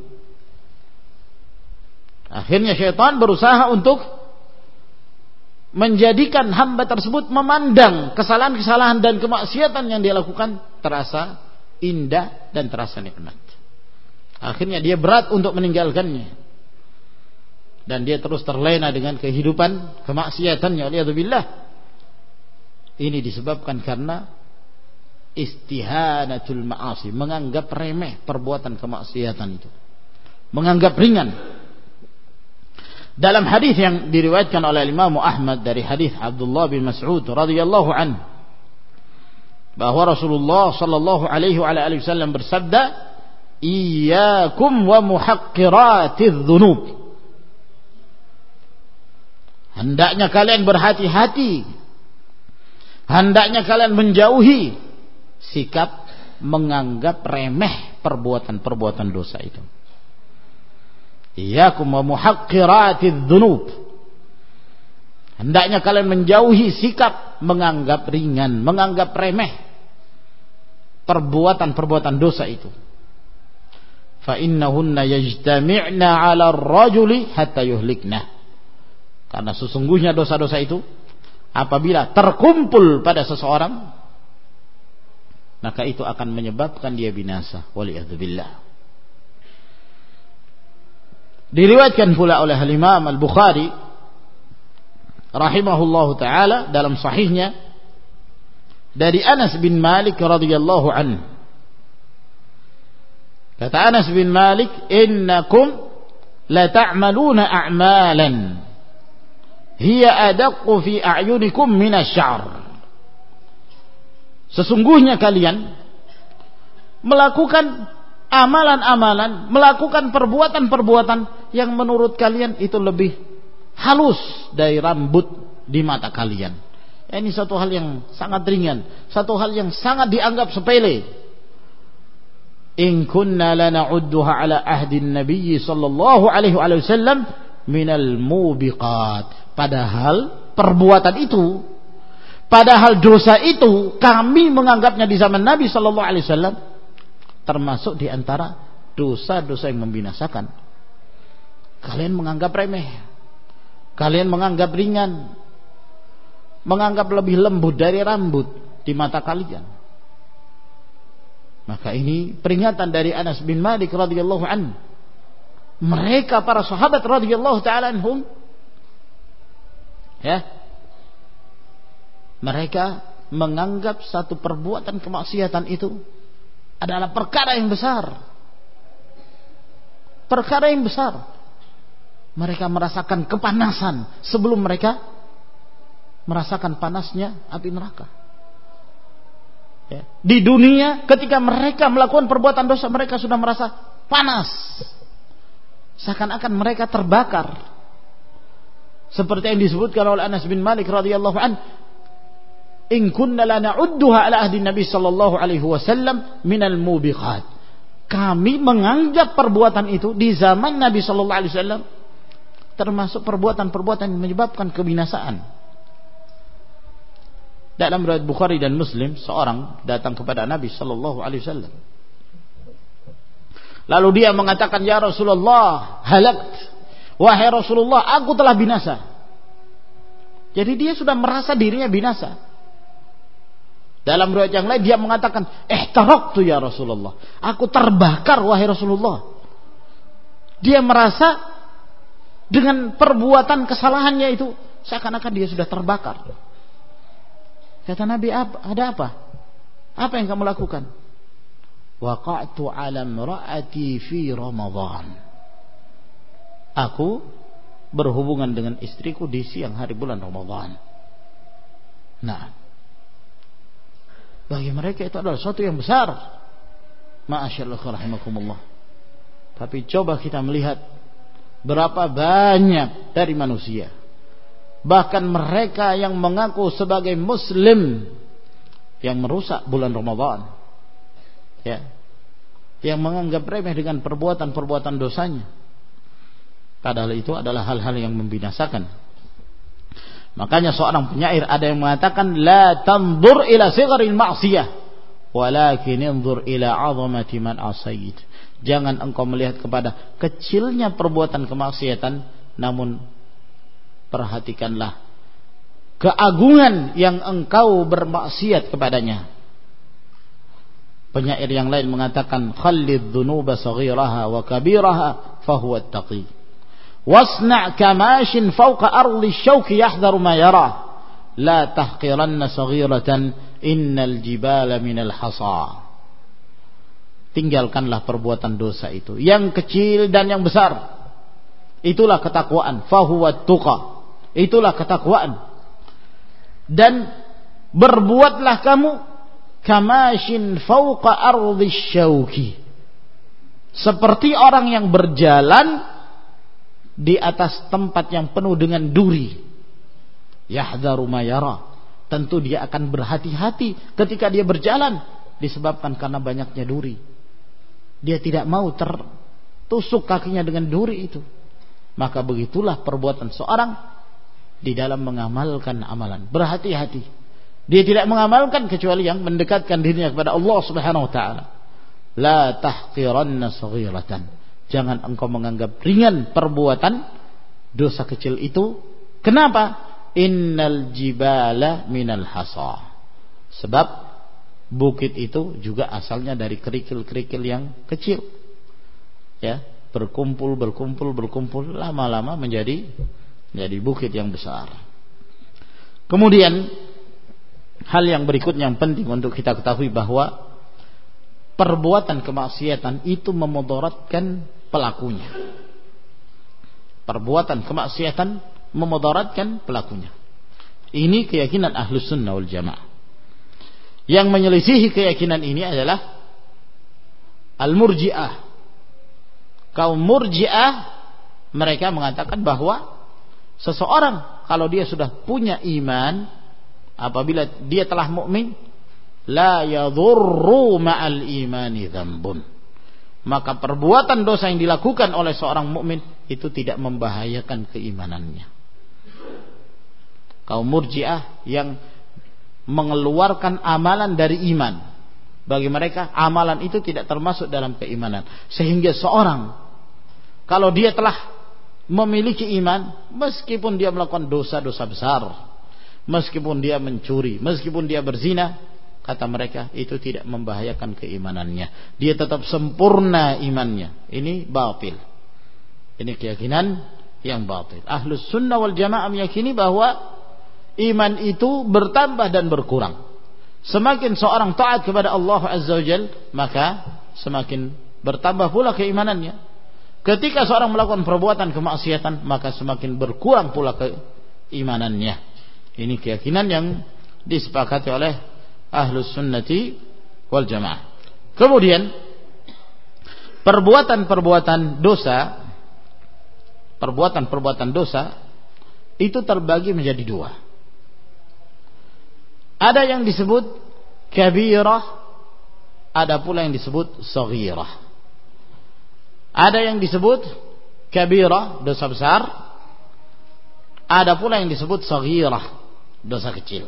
Akhirnya syaitan berusaha untuk menjadikan hamba tersebut memandang kesalahan-kesalahan dan kemaksiatan yang dia lakukan terasa indah dan terasa nikmat. Akhirnya dia berat untuk meninggalkannya, dan dia terus terlena dengan kehidupan kemaksiatannya. Waliyadzubillah. Ini disebabkan karena istihanatul ma'asi, menganggap remeh perbuatan kemaksiatan itu, menganggap ringan. Dalam hadis yang diriwayatkan oleh Imam Ahmad dari hadis Abdullah bin Mas'ud radhiyallahu anhu, bahwa Rasulullah sallallahu alaihi wasallam bersabda, "Iyyakum wa muhaqqiratiz dzunub." Hendaknya kalian berhati-hati, hendaknya kalian menjauhi sikap menganggap remeh perbuatan-perbuatan dosa itu. Iyyakum wa muhaqqiratiz dzunub. Hendaknya kalian menjauhi sikap menganggap ringan, menganggap remeh perbuatan-perbuatan dosa itu. Fa innahunna yajtami'na 'ala ar-rajuli hatta yuhlikna. Karena sesungguhnya dosa-dosa itu apabila terkumpul pada seseorang, maka itu akan menyebabkan dia binasa. Waliyadzubillah. Diriwayatkan pula oleh Imam Al-Bukhari rahimahullahu taala dalam sahihnya dari Anas bin Malik radhiyallahu anhu. Kata Anas bin Malik, "Innakum la ta'maluna a'malan hiya adaqqu fi a'yunikum min asy-sya'r." Sesungguhnya kalian melakukan amalan-amalan, melakukan perbuatan-perbuatan yang menurut kalian itu lebih halus dari rambut di mata kalian. Ini satu hal yang sangat ringan, satu hal yang sangat dianggap sepele. In kunna lana'udduha ala ahdin nabiyyi sallallahu alaihi wasallam minal mubiqat. Padahal perbuatan itu, padahal dosa itu kami menganggapnya di zaman Nabi sallallahu alaihi wasallam termasuk di antara dosa-dosa yang membinasakan. Kalian menganggap remeh, kalian menganggap ringan, menganggap lebih lembut dari rambut di mata kalian. Maka ini peringatan dari Anas bin Malik radhiyallahu anhu. Mereka para sahabat radhiyallahu taala anhum, ya, mereka menganggap satu perbuatan kemaksiatan itu adalah perkara yang besar. Perkara yang besar. Mereka merasakan kepanasan sebelum mereka merasakan panasnya api neraka. Ya. Di dunia ketika mereka melakukan perbuatan dosa, mereka sudah merasa panas. Seakan-akan mereka terbakar. Seperti yang disebutkan oleh Anas bin Malik radhiyallahu anhu, in kunna la na'udduha ala ahdi Nabi sallallahu alaihi wasallam minal mubiqat. Kami menganggap perbuatan itu di zaman Nabi sallallahu alaihi wasallam termasuk perbuatan-perbuatan yang menyebabkan kebinasaan. Dalam riwayat Bukhari dan Muslim, seorang datang kepada Nabi sallallahu alaihi wasallam. Lalu dia mengatakan, "Ya Rasulullah, halakt. Wahai Rasulullah, aku telah binasa." Jadi dia sudah merasa dirinya binasa. Dalam riwayat yang lain dia mengatakan, "Ihtaraqtu ya Rasulullah." Aku terbakar wahai Rasulullah. Dia merasa dengan perbuatan kesalahannya itu seakan-akan dia sudah terbakar. Kata Nabi, ada apa? Apa yang kamu lakukan? Waqa'tu 'ala imra'ati fi Ramadan. Aku berhubungan dengan istriku di siang hari bulan Ramadan. Nah, bagi mereka itu adalah sesuatu yang besar. Ma'asyallah rahimakumullah. Tapi coba kita melihat berapa banyak dari manusia, bahkan mereka yang mengaku sebagai muslim, yang merusak bulan Ramadan, ya, yang menganggap remeh dengan perbuatan-perbuatan dosanya, padahal itu adalah hal-hal yang membinasakan. Makanya seorang penyair ada yang mengatakan, la tanzur ila sigharil ma'siyah walakin anzur ila 'azamati man asait. Jangan engkau melihat kepada kecilnya perbuatan kemaksiatan, namun perhatikanlah keagungan yang engkau bermaksiat kepadanya. Penyair yang lain mengatakan, khallid dhunuba saghiraha wa kabiraha fahuwa at-taqi. Wasna' kamashin fawqa ardi syauki yahdharu ma yara. La tahqiranna saghiratan innal jibala minal hasa. Tinggalkanlah perbuatan dosa itu, yang kecil dan yang besar. Itulah ketakwaan. Fahuwa tuqa. Itulah ketakwaan. Dan berbuatlah kamu kamashin fawqa ardi syauki, seperti orang yang berjalan di atas tempat yang penuh dengan duri. Yahdharu ma yara. Tentu dia akan berhati-hati ketika dia berjalan disebabkan karena banyaknya duri. Dia tidak mau tertusuk kakinya dengan duri itu. Maka begitulah perbuatan seorang di dalam mengamalkan amalan. Berhati-hati. Dia tidak mengamalkan kecuali yang mendekatkan dirinya kepada Allah Subhanahu wa taala. La tahqiranna saghiratan. Jangan engkau menganggap ringan perbuatan dosa kecil itu. Kenapa? Innal jibala minal hasa. Sebab bukit itu juga asalnya dari kerikil-kerikil yang kecil. Ya, berkumpul, lama-lama menjadi bukit yang besar. Kemudian hal yang berikutnya yang penting untuk kita ketahui bahwa perbuatan kemaksiatan itu memudaratkan pelakunya. Perbuatan kemaksiatan memudaratkan pelakunya. Ini keyakinan Ahlus Sunnah wal Jamaah. Yang menyelisihi keyakinan ini adalah Al-Murji'ah. Kaum Murji'ah mereka mengatakan bahwa seseorang kalau dia sudah punya iman, apabila dia telah mukmin, la yadhurru ma'al imani dzambun. Maka perbuatan dosa yang dilakukan oleh seorang mukmin itu tidak membahayakan keimanannya. Kaum Murji'ah yang mengeluarkan amalan dari iman. Bagi mereka amalan itu tidak termasuk dalam keimanan. Sehingga seorang kalau dia telah memiliki iman, meskipun dia melakukan dosa-dosa besar, meskipun dia mencuri, meskipun dia berzina, kata mereka itu tidak membahayakan keimanannya. Dia tetap sempurna imannya. Ini batil. Ini keyakinan yang batil. Ahlus Sunnah wal Jamaah meyakini bahwa iman itu bertambah dan berkurang. Semakin seorang taat kepada Allah Azza wa Jalla, maka semakin bertambah pula keimanannya. Ketika seorang melakukan perbuatan kemaksiatan, maka semakin berkurang pula keimanannya. Ini keyakinan yang disepakati oleh Ahlus Sunnati wal Jamaah. Kemudian perbuatan-perbuatan dosa itu terbagi menjadi dua. Ada yang disebut kabirah, ada pula yang disebut saghirah. Ada yang disebut kabirah, dosa besar, ada pula yang disebut saghirah, dosa kecil.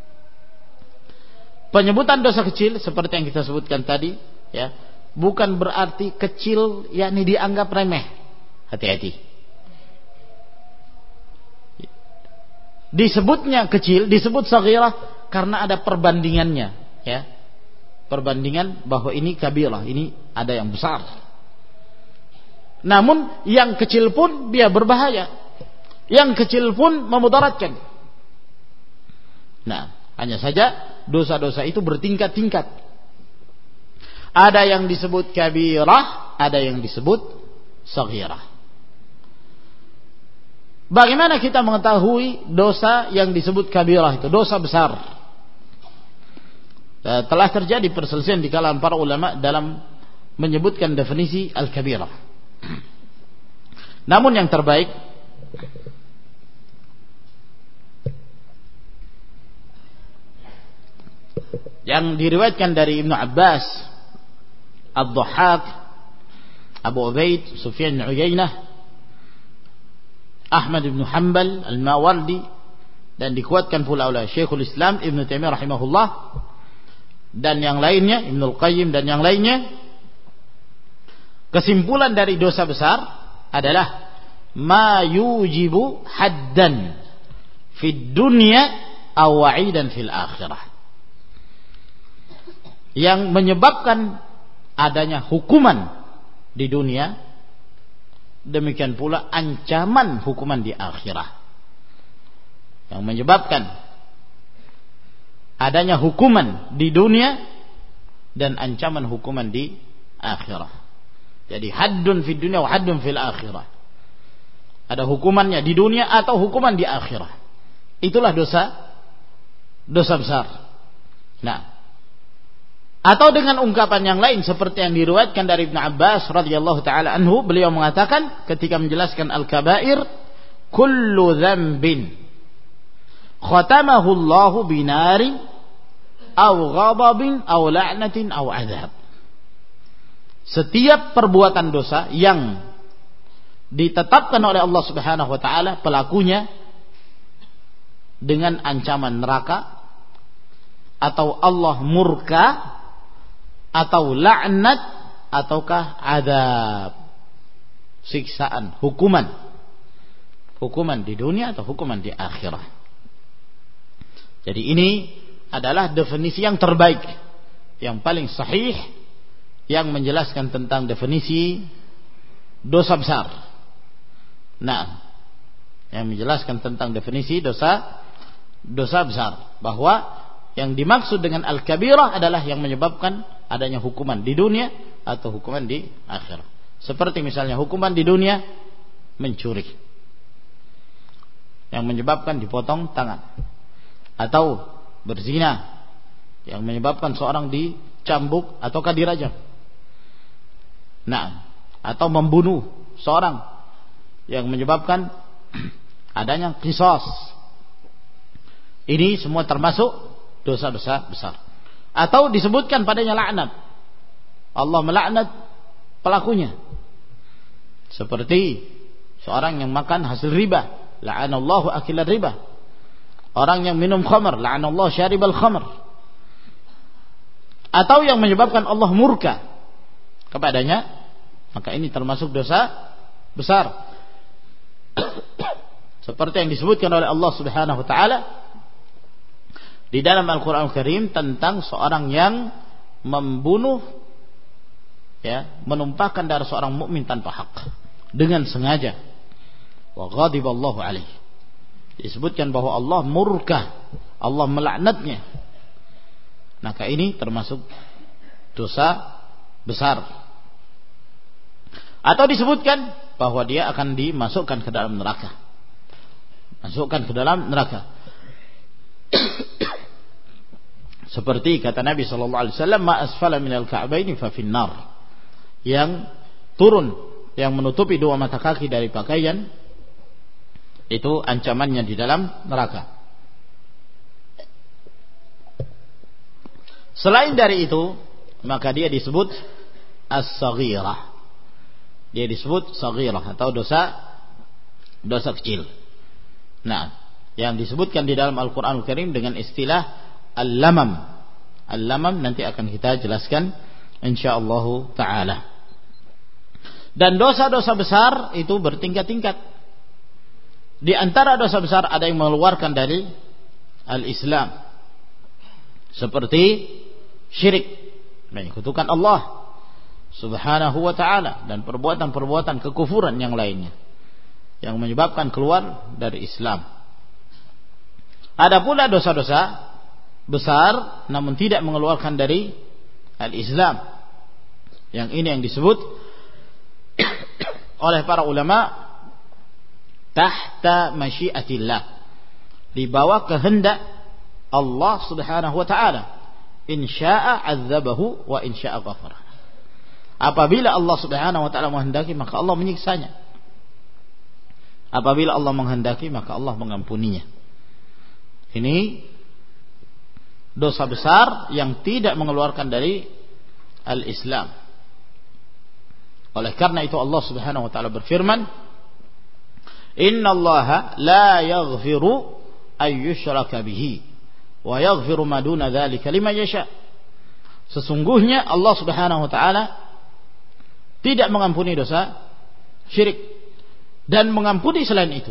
Penyebutan dosa kecil seperti yang kita sebutkan tadi, ya, bukan berarti kecil yakni dianggap remeh. Hati-hati. Disebutnya kecil, disebut saghirah karena ada perbandingannya, ya. Perbandingan bahwa ini kabirah, ini ada yang besar. Namun yang kecil pun dia berbahaya. Yang kecil pun memudaratkan. Nah, hanya saja dosa-dosa itu bertingkat-tingkat. Ada yang disebut kabirah, ada yang disebut saghirah. Bagaimana kita mengetahui dosa yang disebut kabirah itu, dosa besar? Telah terjadi perselisihan di kalangan para ulama dalam menyebutkan definisi al-kabirah. Namun yang terbaik yang diriwayatkan dari Ibnu Abbas, Ad-Dhahhak, Abu Ubaid, Sufyan bin Uyainah, Ahmad bin Hanbal, Al-Mawardi, dan dikuatkan pula oleh Syekhul Islam Ibnu Taimiyah rahimahullah dan yang lainnya, Ibnul Qayyim dan yang lainnya. Kesimpulan dari dosa besar adalah ma yujibu haddan fid dunya aw wa'idan fil akhirah, yang menyebabkan adanya hukuman di dunia, demikian pula ancaman hukuman di akhirat. Yang menyebabkan adanya hukuman di dunia dan ancaman hukuman di akhirat. Jadi haddun fid dunya wa haddun fil akhirah. Ada hukumannya di dunia atau hukuman di akhirat. Itulah dosa besar. Nah, atau dengan ungkapan yang lain seperti yang diriwayatkan dari Ibnu Abbas radhiyallahu taala anhu, beliau mengatakan ketika menjelaskan al-kabair, kullu dzambin khatamahu Allahu binari aw ghadabin aw la'natin aw adzab. Setiap perbuatan dosa yang ditetapkan oleh Allah Subhanahu wa taala pelakunya dengan ancaman neraka, atau Allah murka, atau laknat, ataukah adzab, siksaan, hukuman di dunia atau hukuman di akhirat. Jadi ini adalah definisi yang terbaik, yang paling sahih, yang menjelaskan tentang definisi dosa besar. Nah, yang menjelaskan tentang definisi dosa besar, bahwa yang dimaksud dengan al-kabirah adalah yang menyebabkan adanya hukuman di dunia atau hukuman di akhirat. Seperti misalnya hukuman di dunia mencuri, yang menyebabkan dipotong tangan, atau berzina yang menyebabkan seorang dicambuk ataukah dirajam. Nah, atau membunuh seorang yang menyebabkan adanya qisas. Ini semua termasuk dosa-dosa besar. Atau disebutkan padanya laknat, Allah melaknat pelakunya, seperti seorang yang makan hasil riba, la'anallahu akilar riba. Orang yang minum khamr, la'anallahu syaribal khamr. Atau yang menyebabkan Allah murka kepadanya, maka ini termasuk dosa besar. Seperti yang disebutkan oleh Allah Subhanahu wa taala di dalam Al-Qur'an Al-Karim tentang seorang yang membunuh, menumpahkan darah seorang mukmin tanpa hak dengan sengaja. Wa ghadiballahu alaihi. Disebutkan bahwa Allah murka, Allah melaknatnya. Maka ini termasuk dosa besar. Atau disebutkan bahwa dia akan dimasukkan ke dalam neraka. Masukkan ke dalam neraka. Seperti kata Nabi sallallahu alaihi wasallam, ma asfala minal ka'baini fa finnar. Yang turun, yang menutupi dua mata kaki dari pakaian, itu ancamannya di dalam neraka. Selain dari itu, maka dia disebut as-saghirah. Dia disebut saghirah atau dosa kecil. Nah, yang disebutkan di dalam Al-Qur'an Al-Karim dengan istilah al-lamam. Al-lamam nanti akan kita jelaskan insyaallah taala. Dan dosa-dosa besar itu bertingkat-tingkat. Di antara dosa besar ada yang mengeluarkan dari al-Islam, seperti syirik, menyekutukan Allah Subhanahu wa ta'ala, dan perbuatan-perbuatan kekufuran yang lainnya yang menyebabkan keluar dari Islam. Ada pula dosa-dosa besar namun tidak mengeluarkan dari al-Islam. Yang ini yang disebut oleh para ulama tahta masyiatillah, di bawah kehendak Allah Subhanahu wa ta'ala. In syaa 'adzabahu wa in syaa ghafara. Apabila Allah Subhanahu wa ta'ala menghendaki, maka Allah menyiksanya. Apabila Allah menghendaki, maka Allah mengampuninya. Ini dosa besar yang tidak mengeluarkan dari al-Islam. Oleh karena itu Allah Subhanahu wa ta'ala berfirman, innallaha la yaghfiru ay yushraka bihi wa yaghfiru ma duna dzalika liman yasha. Sesungguhnya Allah Subhanahu wa ta'ala tidak mengampuni dosa syirik dan mengampuni selain itu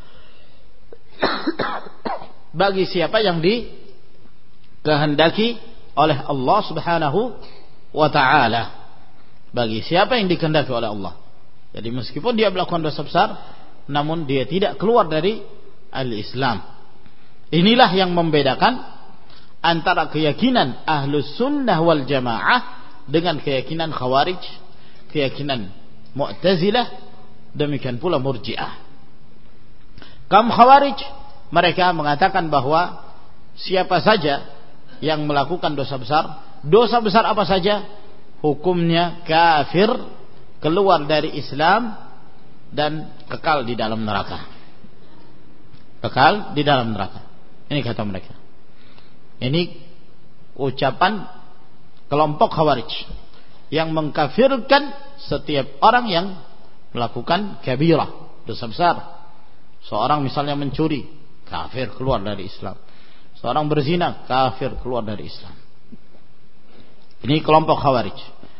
bagi siapa yang dikehendaki oleh Allah Subhanahu wa ta'ala. Bagi siapa yang dikehendaki oleh Allah. Jadi meskipun dia melakukan dosa besar, namun dia tidak keluar dari al-Islam. Inilah yang membedakan antara keyakinan Ahlus Sunnah wal Jamaah dengan keyakinan Khawarij, keyakinan Mu'tazilah, demikian pula Murji'ah. Kaum Khawarij, mereka mengatakan bahwa siapa saja yang melakukan dosa besar apa saja, hukumnya kafir, keluar dari Islam, dan kekal di dalam neraka. Kekal di dalam neraka. Ini kata mereka. Ini ucapan kelompok Khawarij yang mengkafirkan setiap orang yang melakukan kabirah, dosa besar. Seorang misalnya mencuri, kafir, keluar dari Islam. Seorang berzina, kafir, keluar dari Islam. Ini kelompok Khawarij.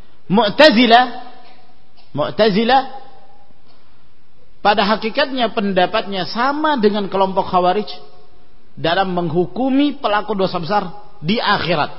Mu'tazilah pada hakikatnya pendapatnya sama dengan kelompok Khawarij dalam menghukumi pelaku dosa besar di akhirat.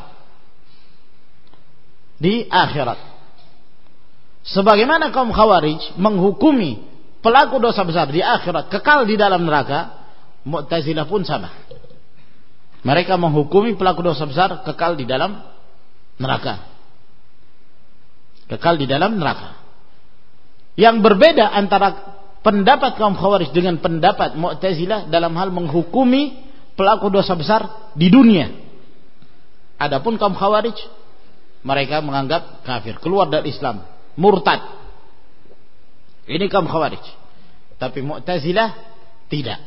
Di akhirat. Sebagaimana kaum Khawarij menghukumi pelaku dosa besar di akhirat kekal di dalam neraka, Mu'tazilah pun sama. Mereka menghukumi pelaku dosa besar kekal di dalam neraka. Kekal di dalam neraka. Yang berbeda antara pendapat kaum Khawarij dengan pendapat Mu'tazilah dalam hal menghukumi pelaku dosa besar di dunia. Adapun kaum Khawarij, mereka menganggap kafir, keluar dari Islam, murtad. Ini kaum Khawarij. Tapi Mu'tazilah tidak.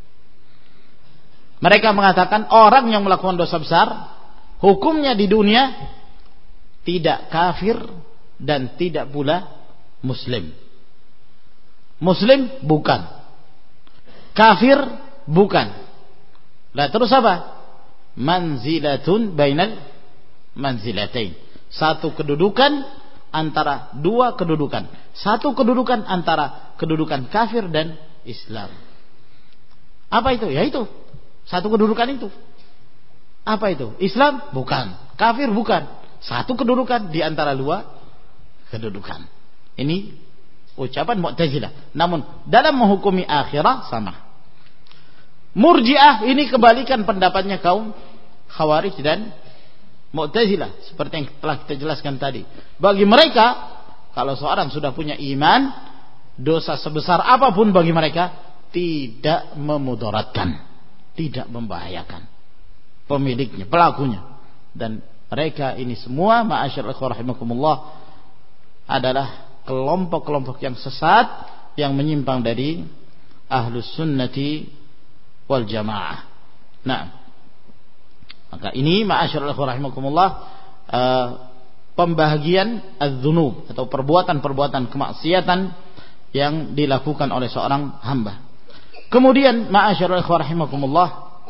Mereka mengatakan orang yang melakukan dosa besar hukumnya di dunia tidak kafir dan tidak pula muslim. Muslim bukan, kafir bukan. Lah terus apa? Manzilatun bainal manzilatain. Satu kedudukan antara dua kedudukan. Satu kedudukan antara kedudukan kafir dan Islam. Apa itu? Ya itu. Satu kedudukan itu. Apa itu? Islam bukan, kafir bukan. Satu kedudukan di antara dua kedudukan. Ini ucapan Mu'tazilah. Namun dalam menghukumi akhirat sama. Murji'ah ini kebalikan pendapatnya kaum Khawarij dan Mu'tazilah, seperti yang telah kita jelaskan tadi. Bagi mereka, kalau seorang sudah punya iman, dosa sebesar apapun bagi mereka tidak memudaratkan, tidak membahayakan pemiliknya, pelakunya. Dan mereka ini semua, ma'asyiral ikhwah rahimakumullah, adalah kelompok-kelompok yang sesat, yang menyimpang dari ahlus sunnati wal jamaah. Nah, maka ini ma'asyiral ikhwah rahimakumullah, pembahagian az-dzunub atau perbuatan-perbuatan kemaksiatan yang dilakukan oleh seorang hamba. Kemudian ma'asyiral ikhwah rahimakumullah,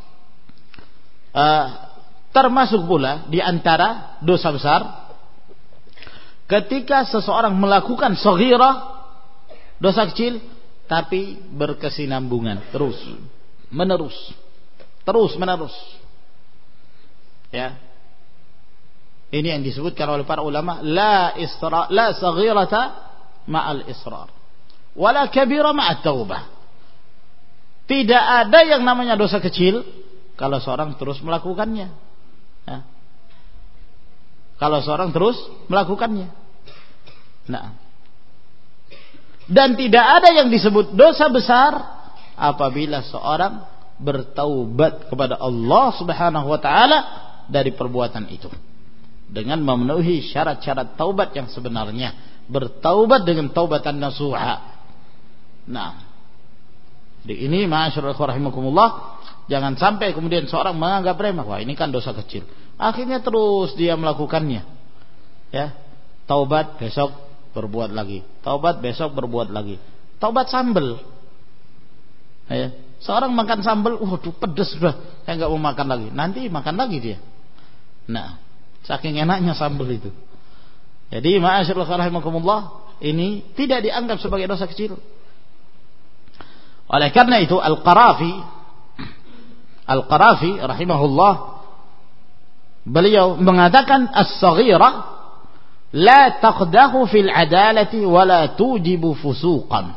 termasuk pula di antara dosa besar ketika seseorang melakukan shaghirah, dosa kecil, tapi berkesinambungan terus menerus. Ya. Ini yang disebutkan oleh para ulama, la saghirata ma'al israr, wala kabira ma'at taubah. Tidak ada yang namanya dosa kecil kalau seorang terus melakukannya. Ya. Kalau seorang terus melakukannya. Nah. Dan tidak ada yang disebut dosa besar apabila seorang bertaubat kepada Allah Subhanahu wa taala dari perbuatan itu dengan memenuhi syarat-syarat taubat yang sebenarnya, bertaubat dengan taubatan nasuha. Nah, di ini ma'asyiral ikhwah rahimakumullah, jangan sampai kemudian seorang menganggap remeh, wah ini kan dosa kecil, akhirnya terus dia melakukannya. Ya, taubat besok berbuat lagi, taubat besok berbuat lagi, taubat sambel. Ya, seorang makan sambel, waduh pedes sudah, saya nggak mau makan lagi, nanti makan lagi dia. Nah, saking enaknya sambel itu. Jadi ma'asyiral ikhwah rahimakumullah, ini tidak dianggap sebagai dosa kecil. Oleh karena itu Al-Qarafi rahimahullah, beliau mengatakan as-saghirah la taqdahu fil adalati wa la tujibu fusuqan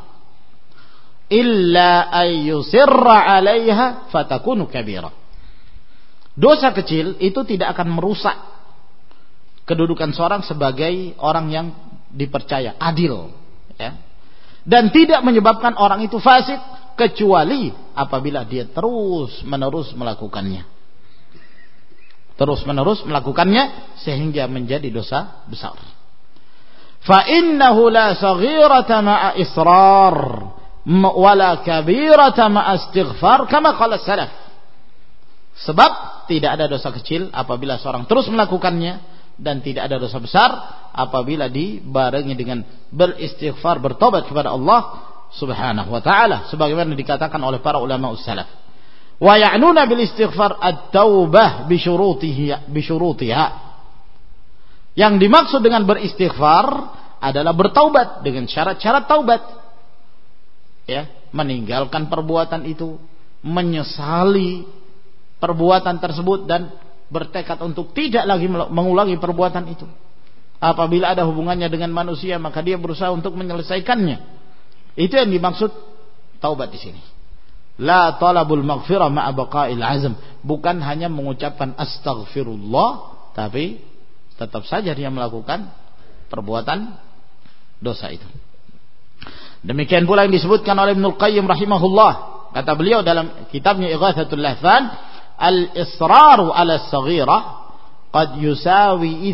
illa ay yusirra 'alaiha fatakunu kabira. Dosa kecil itu tidak akan merusak kedudukan seorang sebagai orang yang dipercaya, adil, ya. Dan tidak menyebabkan orang itu fasik kecuali apabila dia terus-menerus melakukannya. Terus-menerus melakukannya sehingga menjadi dosa besar. Fa innahu la saghirata ma'a israr wa la kabirata ma'a istighfar kama qala salaf. Sebab tidak ada dosa kecil apabila seorang terus melakukannya, dan tidak ada dosa besar apabila dibarengi dengan beristighfar, bertobat kepada Allah Subhanahu wa ta'ala, sebagaimana dikatakan oleh para ulama salaf. Wa ya'nuna bil istighfar at-taubah bi syurutiha. Yang dimaksud dengan beristighfar adalah bertaubat dengan syarat-syarat taubat. Ya, meninggalkan perbuatan itu, menyesali perbuatan tersebut, dan bertekad untuk tidak lagi mengulangi perbuatan itu. Apabila ada hubungannya dengan manusia, maka dia berusaha untuk menyelesaikannya. Itu yang dimaksud taubat di sini. La talabul maghfirah ma'a baqa'il azm, bukan hanya mengucapkan astaghfirullah, tapi tetap saja dia melakukan perbuatan dosa itu. Demikian pula yang disebutkan oleh Ibnul Qayyim rahimahullah. Kata beliau dalam kitabnya Ighathatul Lahfan, al-israru ala as-saghirah qad yusawi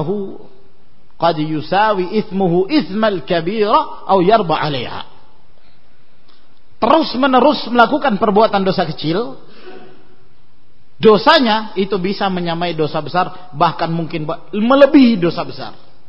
ithmuhu ithmal kabira aw yarba 'alaiha. Terus menerus melakukan perbuatan dosa kecil, dosanya itu bisa menyamai dosa besar, bahkan mungkin melebihi dosa besar.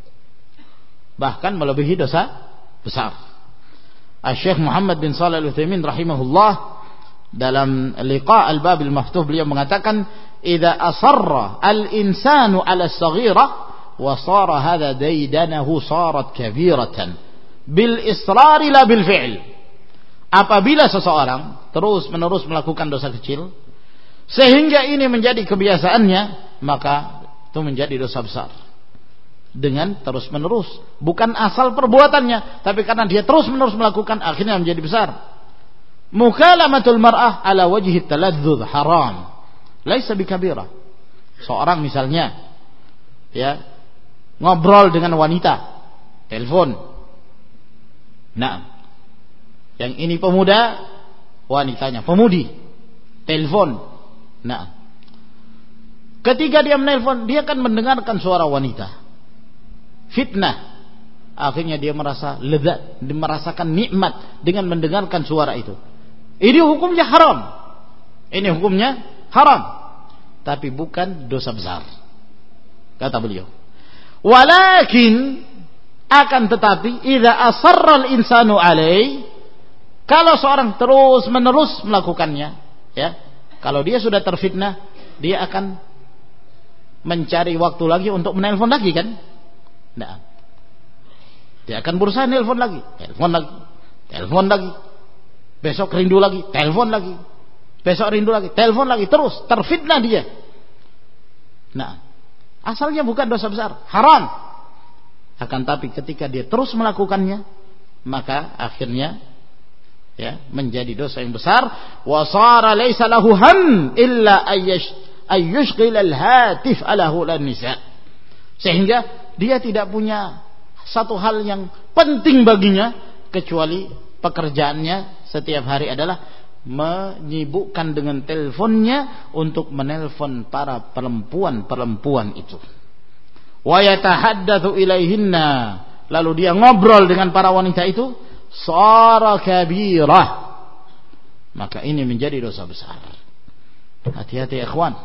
Bahkan melebihi dosa besar. Syekh Muhammad bin Shalih Al-Utsaimin rahimahullah dalam Liqa' al-Bab al-Maftuh beliau mengatakan, "Idza asarra al-insanu 'ala as-saghirah wa sara hadha daydanahu sarat kabiratan bil israr la bil fi'l." Apabila seseorang terus-menerus melakukan dosa kecil sehingga ini menjadi kebiasaannya, maka itu menjadi dosa besar. Dengan terus-menerus, bukan asal perbuatannya, tapi karena dia terus-menerus melakukan, akhirnya menjadi besar. Mukalamatul mar'ah ala wajhi taladzuz haram, laisa bikabirah. Seorang misalnya ya ngobrol dengan wanita, telepon. Nah, yang ini pemuda, wanitanya pemudi, telepon. Nah, ketika dia menelpon, dia akan mendengarkan suara wanita. Fitnah. Akhirnya dia merasa lezat, merasakan nikmat dengan mendengarkan suara itu. Ini hukumnya haram. Ini hukumnya haram. Tapi bukan dosa besar, kata beliau. Walakin, akan tetapi, idza asarra al-insanu alai, kalau seorang terus menerus melakukannya, ya, kalau dia sudah terfitnah, dia akan mencari waktu lagi untuk menelpon lagi, kan? Nah, dia akan berusaha nelpon lagi, telepon lagi, besok rindu lagi, telepon lagi, besok rindu lagi, telepon lagi, terus terfitnah dia. Nah, asalnya bukan dosa besar, haram. Akan tapi ketika dia terus melakukannya, maka akhirnya ya menjadi dosa yang besar. Wa sara laisa lahu ham illa ayyushghil al-hatif alahu lan-nisa. Sehingga dia tidak punya satu hal yang penting baginya kecuali pekerjaannya setiap hari adalah menyibukkan dengan teleponnya untuk menelpon para perempuan itu. Wa yatahaddatsu ilaihinna, lalu dia ngobrol dengan para wanita itu, shara kabirah, maka ini menjadi dosa besar. Hati-hati ikhwan.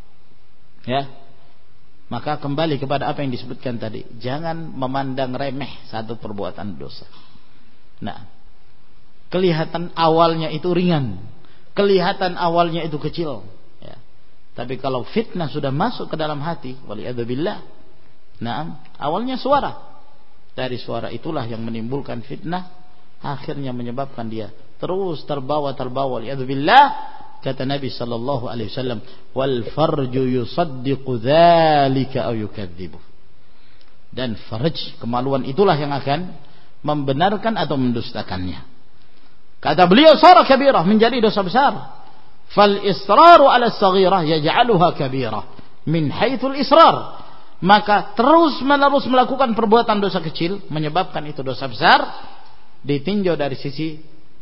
Ya. Maka kembali kepada apa yang disebutkan tadi, jangan memandang remeh satu perbuatan dosa. Nah, kelihatan awalnya itu ringan, kelihatan awalnya itu kecil, ya. Tapi kalau fitnah sudah masuk ke dalam hati, waliyadzubillah, nah, awalnya suara, dari suara itulah yang menimbulkan fitnah, akhirnya menyebabkan dia terus terbawa, waliyadzubillah. Kata Nabi sallallahu alaihi wasallam, wal farju yusaddiqu dzalika aw yukadzibu. Dan farj, kemaluan itulah yang akan membenarkan atau mendustakannya. Kata beliau, sara kabirah, menjadi dosa besar. Fal israru ala as-saghirah yaj'aluha kabirah min haitsul israr. Maka terus-menerus melakukan perbuatan dosa kecil menyebabkan itu dosa besar, ditinjau dari sisi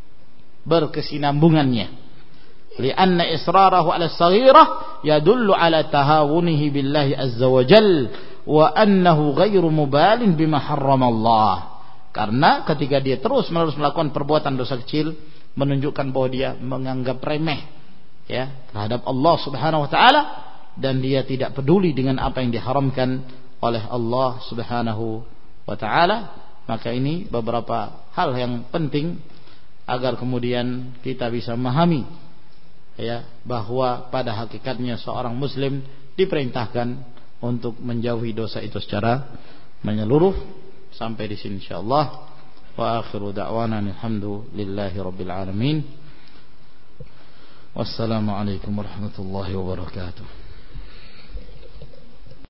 berkesinambungannya. Lianna israrahu ala as-saghirah yadullu ala tahawunihi billahi azza wa jal wa annahu ghairu mubalin bima harrama Allah. Karena ketika dia terus-menerus melakukan perbuatan dosa kecil, menunjukkan bahwa dia menganggap remeh ya terhadap Allah Subhanahu wa taala, dan dia tidak peduli dengan apa yang diharamkan oleh Allah Subhanahu wa taala, maka ini beberapa hal yang penting agar kemudian kita bisa memahami ya bahwa pada hakikatnya seorang muslim diperintahkan untuk menjauhi dosa itu secara menyeluruh. Sampai di sini insyaallah. Wa akhiru da'wana alhamdulillahi rabbil alamin. Wassalamualaikum warahmatullahi wabarakatuh.